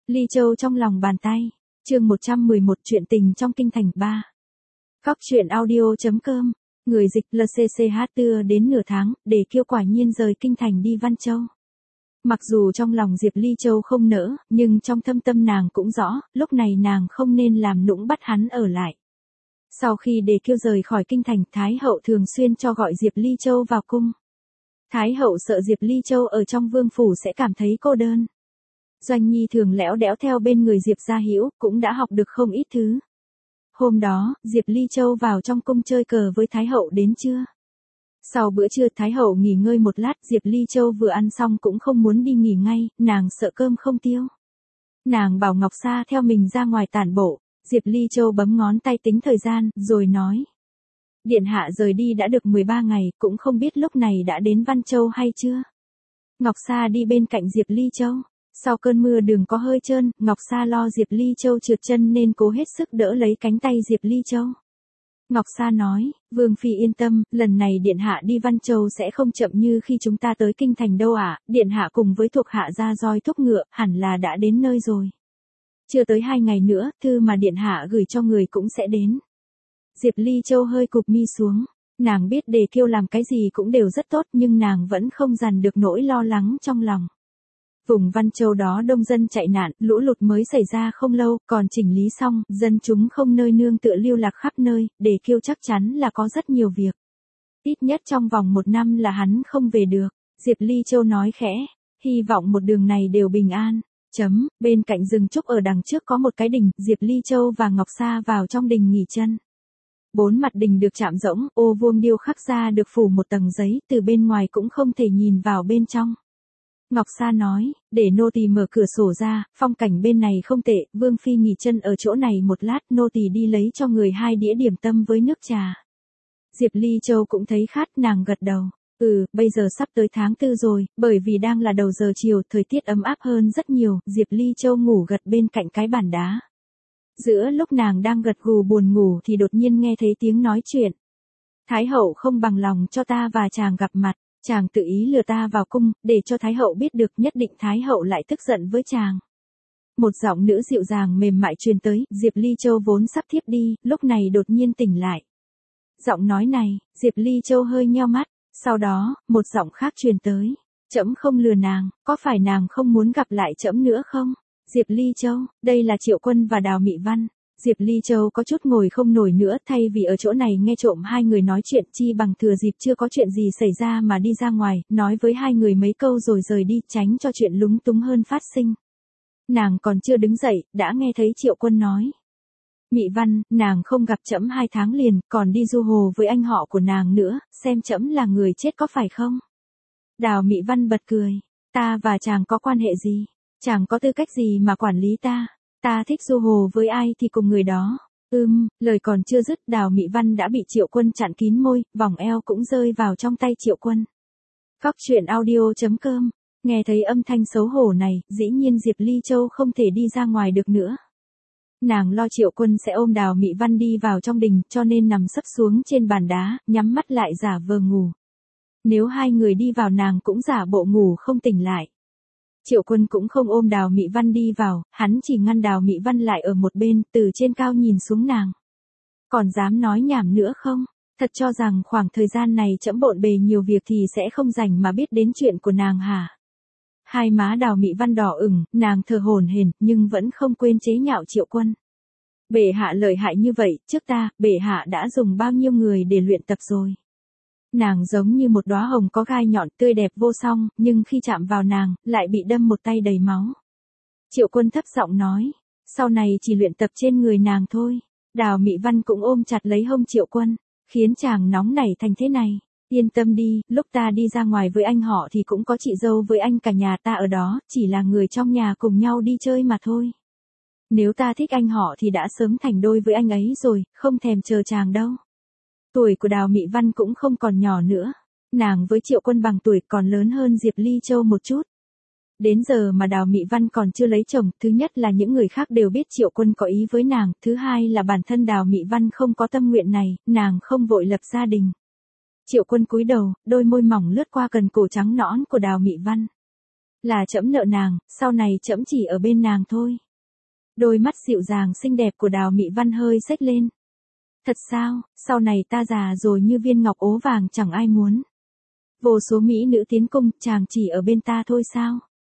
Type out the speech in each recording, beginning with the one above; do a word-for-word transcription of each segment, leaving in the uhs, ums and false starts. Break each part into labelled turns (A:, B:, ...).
A: Ly Châu trong lòng bàn tay. Chương một trăm mười một chuyện tình trong kinh thành ba. Góc truyện audio.com. Người dịch lờ xê xê hát tưa đến nửa tháng, để kêu quả nhiên rời kinh thành đi Văn Châu. Mặc dù trong lòng Diệp Ly Châu không nỡ, nhưng trong thâm tâm nàng cũng rõ, lúc này nàng không nên làm nũng bắt hắn ở lại. Sau khi để kêu rời khỏi kinh thành, Thái hậu thường xuyên cho gọi Diệp Ly Châu vào cung. Thái hậu sợ Diệp Ly Châu ở trong vương phủ sẽ cảm thấy cô đơn. Doanh Nhi thường lẽo đẽo theo bên người Diệp Gia Hữu, cũng đã học được không ít thứ. Hôm đó, Diệp Ly Châu vào trong cung chơi cờ với Thái hậu đến trưa. Sau bữa trưa Thái hậu nghỉ ngơi một lát, Diệp Ly Châu vừa ăn xong cũng không muốn đi nghỉ ngay, nàng sợ cơm không tiêu. Nàng bảo Ngọc Sa theo mình ra ngoài tản bộ. Diệp Ly Châu bấm ngón tay tính thời gian, rồi nói. Điện hạ rời đi đã được mười ba ngày, cũng không biết lúc này đã đến Văn Châu hay chưa. Ngọc Sa đi bên cạnh Diệp Ly Châu. Sau cơn mưa đường có hơi trơn, Ngọc Sa lo Diệp Ly Châu trượt chân nên cố hết sức đỡ lấy cánh tay Diệp Ly Châu. Ngọc Sa nói, Vương Phi yên tâm, lần này Điện hạ đi Văn Châu sẽ không chậm như khi chúng ta tới kinh thành đâu ạ, Điện hạ cùng với thuộc hạ ra roi thúc ngựa, hẳn là đã đến nơi rồi. Chưa tới hai ngày nữa, thư mà Điện hạ gửi cho người cũng sẽ đến. Diệp Ly Châu hơi cụp mi xuống, nàng biết Đề Kiêu làm cái gì cũng đều rất tốt nhưng nàng vẫn không dằn được nỗi lo lắng trong lòng. Vùng Văn Châu đó đông dân chạy nạn, lũ lụt mới xảy ra không lâu, còn chỉnh lý xong, dân chúng không nơi nương tựa lưu lạc khắp nơi, Đề Kiêu chắc chắn là có rất nhiều việc. Ít nhất trong vòng một năm là hắn không về được, Diệp Ly Châu nói khẽ, hy vọng một đường này đều bình an. Chấm, bên cạnh rừng trúc ở đằng trước có một cái đình, Diệp Ly Châu và Ngọc Sa vào trong đình nghỉ chân. Bốn mặt đình được chạm rỗng, ô vuông điêu khắc ra được phủ một tầng giấy, từ bên ngoài cũng không thể nhìn vào bên trong. Ngọc Sa nói, để nô tỳ mở cửa sổ ra, phong cảnh bên này không tệ, Vương Phi nghỉ chân ở chỗ này một lát, nô tỳ đi lấy cho người hai đĩa điểm tâm với nước trà. Diệp Ly Châu cũng thấy khát, nàng gật đầu. Ừ, bây giờ sắp tới tháng tư rồi, bởi vì đang là đầu giờ chiều, thời tiết ấm áp hơn rất nhiều, Diệp Ly Châu ngủ gật bên cạnh cái bàn đá. Giữa lúc nàng đang gật gù buồn ngủ thì đột nhiên nghe thấy tiếng nói chuyện. Thái hậu không bằng lòng cho ta và chàng gặp mặt, chàng tự ý lừa ta vào cung, để cho Thái hậu biết được nhất định Thái hậu lại tức giận với chàng. Một giọng nữ dịu dàng mềm mại truyền tới, Diệp Ly Châu vốn sắp thiếp đi, lúc này đột nhiên tỉnh lại. Giọng nói này, Diệp Ly Châu hơi nheo mắt. Sau đó, một giọng khác truyền tới. Trẫm không lừa nàng, có phải nàng không muốn gặp lại trẫm nữa không? Diệp Ly Châu, đây là Triệu Quân và Đào Mị Văn. Diệp Ly Châu có chút ngồi không nổi nữa, thay vì ở chỗ này nghe trộm hai người nói chuyện, chi bằng thừa dịp chưa có chuyện gì xảy ra mà đi ra ngoài, nói với hai người mấy câu rồi rời đi, tránh cho chuyện lúng túng hơn phát sinh. Nàng còn chưa đứng dậy, đã nghe thấy Triệu Quân nói. Mị Văn, nàng không gặp trẫm hai tháng liền, còn đi du hồ với anh họ của nàng nữa, xem trẫm là người chết có phải không? Đào Mị Văn bật cười, ta và chàng có quan hệ gì? Chàng có tư cách gì mà quản lý ta? Ta thích du hồ với ai thì cùng người đó. Ưm, lời còn chưa dứt, Đào Mị Văn đã bị Triệu Quân chặn kín môi, vòng eo cũng rơi vào trong tay Triệu Quân. Góc truyện audio.com. Nghe thấy âm thanh xấu hổ này, dĩ nhiên Diệp Ly Châu không thể đi ra ngoài được nữa. Nàng lo Triệu Quân sẽ ôm Đào Mị Văn đi vào trong đình, cho nên nằm sấp xuống trên bàn đá, nhắm mắt lại giả vờ ngủ. Nếu hai người đi vào nàng cũng giả bộ ngủ không tỉnh lại. Triệu Quân cũng không ôm Đào Mị Văn đi vào, hắn chỉ ngăn Đào Mị Văn lại ở một bên, từ trên cao nhìn xuống nàng. Còn dám nói nhảm nữa không? Thật cho rằng khoảng thời gian này trẫm bộn bề nhiều việc thì sẽ không rảnh mà biết đến chuyện của nàng hả? Hai má Đào Mị Văn đỏ ửng, nàng thở hổn hển, nhưng vẫn không quên chế nhạo Triệu Quân. Bệ hạ lợi hại như vậy, trước ta, bệ hạ đã dùng bao nhiêu người để luyện tập rồi. Nàng giống như một đóa hồng có gai nhọn tươi đẹp vô song, nhưng khi chạm vào nàng, lại bị đâm một tay đầy máu. Triệu Quân thấp giọng nói, sau này chỉ luyện tập trên người nàng thôi. Đào Mị Văn cũng ôm chặt lấy hông Triệu Quân, khiến chàng nóng nảy thành thế này. Yên tâm đi, lúc ta đi ra ngoài với anh họ thì cũng có chị dâu với anh cả nhà ta ở đó, chỉ là người trong nhà cùng nhau đi chơi mà thôi. Nếu ta thích anh họ thì đã sớm thành đôi với anh ấy rồi, không thèm chờ chàng đâu. Tuổi của Đào Mị Văn cũng không còn nhỏ nữa. Nàng với Triệu Quân bằng tuổi, còn lớn hơn Diệp Ly Châu một chút. Đến giờ mà Đào Mị Văn còn chưa lấy chồng, thứ nhất là những người khác đều biết Triệu Quân có ý với nàng, thứ hai là bản thân Đào Mị Văn không có tâm nguyện này, nàng không vội lập gia đình. Triệu Quân cúi đầu, đôi môi mỏng lướt qua cần cổ trắng nõn của Đào Mị Văn. Là trẫm nợ nàng, sau này trẫm chỉ ở bên nàng thôi. Đôi mắt dịu dàng xinh đẹp của Đào Mị Văn hơi xếch lên. Thật sao, sau này ta già rồi như viên ngọc ố vàng chẳng ai muốn. Vô số mỹ nữ tiến cung, chàng chỉ ở bên ta thôi sao?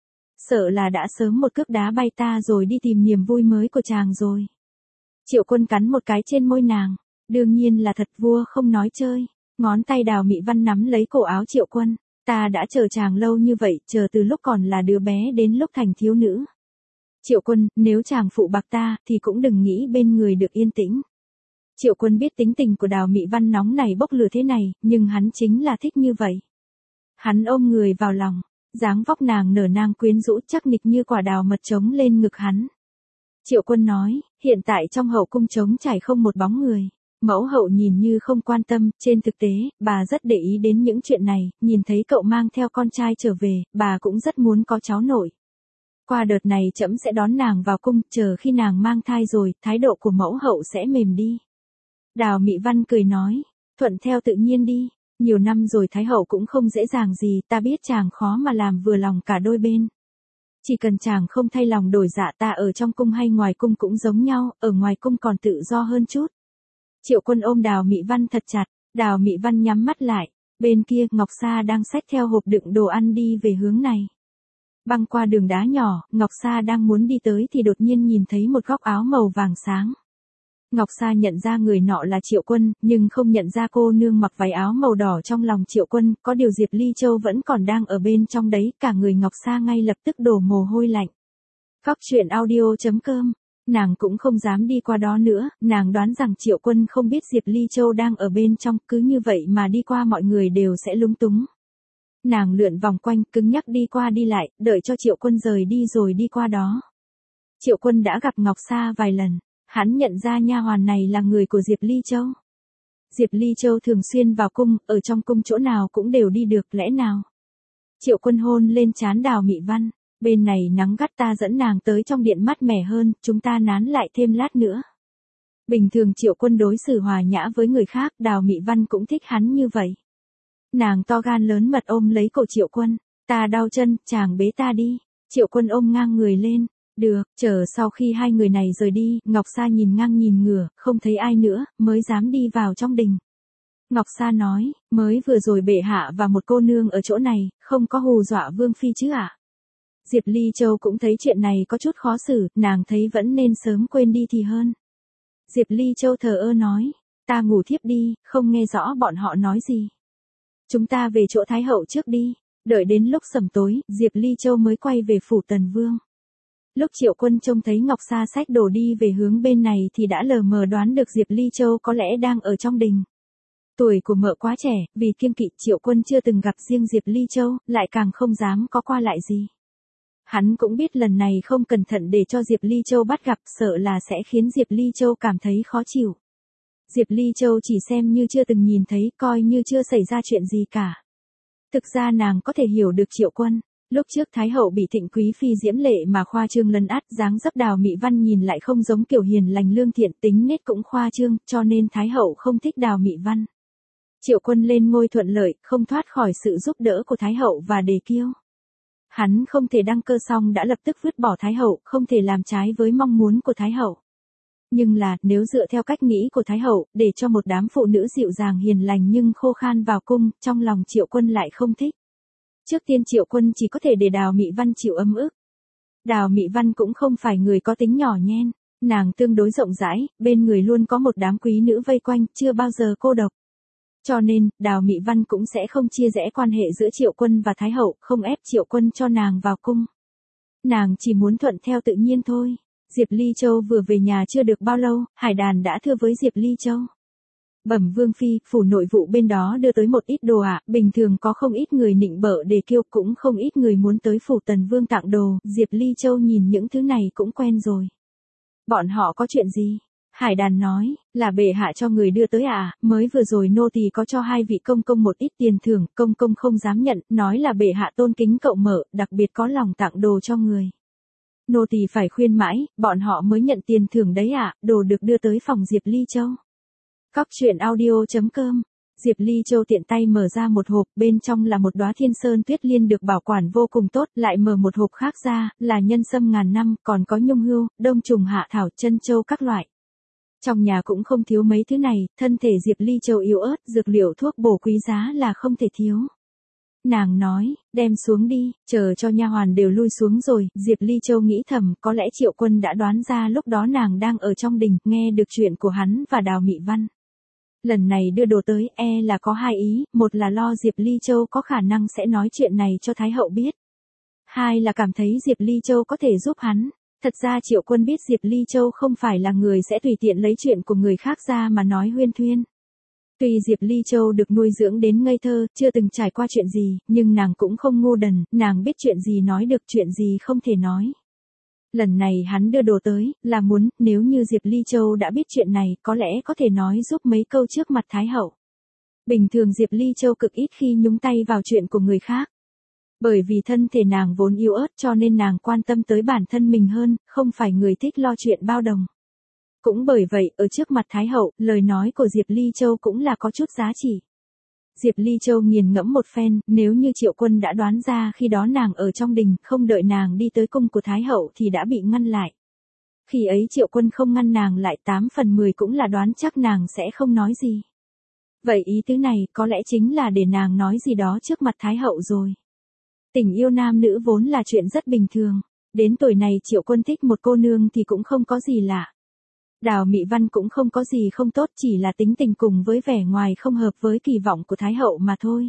A: Sợ là đã sớm một cước đá bay ta rồi đi tìm niềm vui mới của chàng rồi. Triệu Quân cắn một cái trên môi nàng, đương nhiên là thật, vua không nói chơi. Ngón tay Đào Mị Văn nắm lấy cổ áo Triệu Quân, ta đã chờ chàng lâu như vậy, chờ từ lúc còn là đứa bé đến lúc thành thiếu nữ. Triệu Quân, nếu chàng phụ bạc ta, thì cũng đừng nghĩ bên người được yên tĩnh. Triệu Quân biết tính tình của Đào Mị Văn nóng này bốc lửa thế này, nhưng hắn chính là thích như vậy. Hắn ôm người vào lòng, dáng vóc nàng nở nang quyến rũ chắc nịch như quả đào mật trống lên ngực hắn. Triệu Quân nói, hiện tại trong hậu cung trống trải không một bóng người. Mẫu hậu nhìn như không quan tâm, trên thực tế, bà rất để ý đến những chuyện này, nhìn thấy cậu mang theo con trai trở về, bà cũng rất muốn có cháu nội. Qua đợt này trẫm sẽ đón nàng vào cung, chờ khi nàng mang thai rồi, thái độ của mẫu hậu sẽ mềm đi. Đào Mị Văn cười nói, thuận theo tự nhiên đi, nhiều năm rồi thái hậu cũng không dễ dàng gì, ta biết chàng khó mà làm vừa lòng cả đôi bên. Chỉ cần chàng không thay lòng đổi dạ, ta ở trong cung hay ngoài cung cũng giống nhau, ở ngoài cung còn tự do hơn chút. Triệu Quân ôm Đào Mị Văn thật chặt, Đào Mị Văn nhắm mắt lại, bên kia Ngọc Sa đang xách theo hộp đựng đồ ăn đi về hướng này. Băng qua đường đá nhỏ, Ngọc Sa đang muốn đi tới thì đột nhiên nhìn thấy một góc áo màu vàng sáng. Ngọc Sa nhận ra người nọ là Triệu Quân, nhưng không nhận ra cô nương mặc váy áo màu đỏ trong lòng Triệu Quân, có điều Diệp Ly Châu vẫn còn đang ở bên trong đấy, cả người Ngọc Sa ngay lập tức đổ mồ hôi lạnh. Góc truyện audio chấm com, nàng cũng không dám đi qua đó nữa, nàng đoán rằng Triệu Quân không biết Diệp Ly Châu đang ở bên trong, cứ như vậy mà đi qua mọi người đều sẽ lúng túng. Nàng lượn vòng quanh, cứng nhắc đi qua đi lại, đợi cho Triệu Quân rời đi rồi đi qua đó. Triệu Quân đã gặp Ngọc Sa vài lần. Hắn nhận ra nha hoàn này là người của Diệp Ly Châu. Diệp Ly Châu thường xuyên vào cung, ở trong cung chỗ nào cũng đều đi được, lẽ nào? Triệu Quân hôn lên trán Đào Mị Văn, bên này nắng gắt, ta dẫn nàng tới trong điện mát mẻ hơn, chúng ta nán lại thêm lát nữa. Bình thường Triệu Quân đối xử hòa nhã với người khác, Đào Mị Văn cũng thích hắn như vậy. Nàng to gan lớn mật ôm lấy cổ Triệu Quân, ta đau chân, chàng bế ta đi. Triệu Quân ôm ngang người lên. Được, chờ sau khi hai người này rời đi, Ngọc Sa nhìn ngang nhìn ngửa, không thấy ai nữa, mới dám đi vào trong đình. Ngọc Sa nói, mới vừa rồi bệ hạ và một cô nương ở chỗ này, không có hù dọa vương phi chứ ạ? À? Diệp Ly Châu cũng thấy chuyện này có chút khó xử, nàng thấy vẫn nên sớm quên đi thì hơn. Diệp Ly Châu thờ ơ nói, ta ngủ thiếp đi, không nghe rõ bọn họ nói gì. Chúng ta về chỗ Thái hậu trước đi, đợi đến lúc sẩm tối, Diệp Ly Châu mới quay về phủ Tần Vương. Lúc Triệu Quân trông thấy Ngọc Sa xách đồ đi về hướng bên này thì đã lờ mờ đoán được Diệp Ly Châu có lẽ đang ở trong đình. Tuổi của mợ quá trẻ, vì kiêng kỵ Triệu Quân chưa từng gặp riêng Diệp Ly Châu, lại càng không dám có qua lại gì. Hắn cũng biết lần này không cẩn thận để cho Diệp Ly Châu bắt gặp, sợ là sẽ khiến Diệp Ly Châu cảm thấy khó chịu. Diệp Ly Châu chỉ xem như chưa từng nhìn thấy, coi như chưa xảy ra chuyện gì cả. Thực ra nàng có thể hiểu được Triệu Quân. Lúc trước Thái hậu bị Thịnh quý phi diễm lệ mà khoa trương lấn át, dáng dấp Đào Mị Văn nhìn lại không giống kiểu hiền lành lương thiện, tính nết cũng khoa trương, cho nên Thái hậu không thích Đào Mị Văn. Triệu Quân lên ngôi thuận lợi, không thoát khỏi sự giúp đỡ của Thái hậu và đề kiêu. Hắn không thể đăng cơ xong đã lập tức vứt bỏ Thái hậu, không thể làm trái với mong muốn của Thái hậu. Nhưng là, nếu dựa theo cách nghĩ của Thái hậu, để cho một đám phụ nữ dịu dàng hiền lành nhưng khô khan vào cung, trong lòng Triệu Quân lại không thích. Trước tiên Triệu Quân chỉ có thể để Đào Mị Văn chịu ấm ức. Đào Mị Văn cũng không phải người có tính nhỏ nhen, nàng tương đối rộng rãi, bên người luôn có một đám quý nữ vây quanh, chưa bao giờ cô độc. Cho nên, Đào Mị Văn cũng sẽ không chia rẽ quan hệ giữa Triệu Quân và Thái hậu, không ép Triệu Quân cho nàng vào cung. Nàng chỉ muốn thuận theo tự nhiên thôi. Diệp Ly Châu vừa về nhà chưa được bao lâu, Hải Đàn đã thưa với Diệp Ly Châu. Bẩm vương phi, phủ nội vụ bên đó đưa tới một ít đồ ạ, à, bình thường có không ít người nịnh bợ đề kiêu, cũng không ít người muốn tới phủ Tần Vương tặng đồ, Diệp Ly Châu nhìn những thứ này cũng quen rồi. Bọn họ có chuyện gì? Hải Đàn nói, là bệ hạ cho người đưa tới à, mới vừa rồi nô tỳ có cho hai vị công công một ít tiền thưởng, công công không dám nhận, nói là bệ hạ tôn kính cậu mở, đặc biệt có lòng tặng đồ cho người. Nô tỳ phải khuyên mãi, bọn họ mới nhận tiền thưởng đấy ạ, à, đồ được đưa tới phòng Diệp Ly Châu. Góc truyện audio chấm com Diệp Ly Châu tiện tay mở ra một hộp, bên trong là một đóa thiên sơn tuyết liên được bảo quản vô cùng tốt, lại mở một hộp khác ra, là nhân sâm ngàn năm, còn có nhung hươu, đông trùng hạ thảo, chân châu các loại. Trong nhà cũng không thiếu mấy thứ này, thân thể Diệp Ly Châu yếu ớt, dược liệu thuốc bổ quý giá là không thể thiếu. Nàng nói, đem xuống đi, chờ cho nha hoàn đều lui xuống rồi, Diệp Ly Châu nghĩ thầm, có lẽ Triệu Quân đã đoán ra lúc đó nàng đang ở trong đình, nghe được chuyện của hắn và Đào Mị Văn. Lần này đưa đồ tới, e là có hai ý, một là lo Diệp Ly Châu có khả năng sẽ nói chuyện này cho Thái hậu biết. Hai là cảm thấy Diệp Ly Châu có thể giúp hắn. Thật ra Triệu Quân biết Diệp Ly Châu không phải là người sẽ tùy tiện lấy chuyện của người khác ra mà nói huyên thuyên. Tuy Diệp Ly Châu được nuôi dưỡng đến ngây thơ, chưa từng trải qua chuyện gì, nhưng nàng cũng không ngu đần, nàng biết chuyện gì nói được, chuyện gì không thể nói. Lần này hắn đưa đồ tới, là muốn, nếu như Diệp Ly Châu đã biết chuyện này, có lẽ có thể nói giúp mấy câu trước mặt Thái hậu. Bình thường Diệp Ly Châu cực ít khi nhúng tay vào chuyện của người khác. Bởi vì thân thể nàng vốn yếu ớt cho nên nàng quan tâm tới bản thân mình hơn, không phải người thích lo chuyện bao đồng. Cũng bởi vậy, ở trước mặt Thái hậu, lời nói của Diệp Ly Châu cũng là có chút giá trị. Diệp Ly Châu nghiền ngẫm một phen, nếu như Triệu Quân đã đoán ra khi đó nàng ở trong đình, không đợi nàng đi tới cung của Thái hậu thì đã bị ngăn lại. Khi ấy Triệu Quân không ngăn nàng lại, tám phần mười cũng là đoán chắc nàng sẽ không nói gì. Vậy ý tứ này có lẽ chính là để nàng nói gì đó trước mặt Thái hậu rồi. Tình yêu nam nữ vốn là chuyện rất bình thường. Đến tuổi này Triệu Quân thích một cô nương thì cũng không có gì lạ. Đào Mị Văn cũng không có gì không tốt, chỉ là tính tình cùng với vẻ ngoài không hợp với kỳ vọng của Thái hậu mà thôi.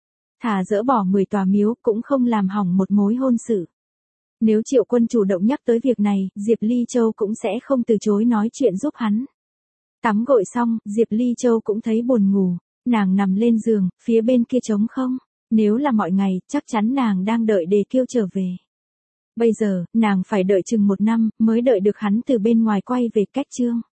A: Thà dỡ bỏ mười tòa miếu cũng không làm hỏng một mối hôn sự. Nếu Triệu Quân chủ động nhắc tới việc này, Diệp Ly Châu cũng sẽ không từ chối nói chuyện giúp hắn. Tắm gội xong, Diệp Ly Châu cũng thấy buồn ngủ, nàng nằm lên giường, phía bên kia trống không. Nếu là mọi ngày, chắc chắn nàng đang đợi Đề Kiêu trở về. Bây giờ, nàng phải đợi chừng một năm, mới đợi được hắn từ bên ngoài quay về. Cách chương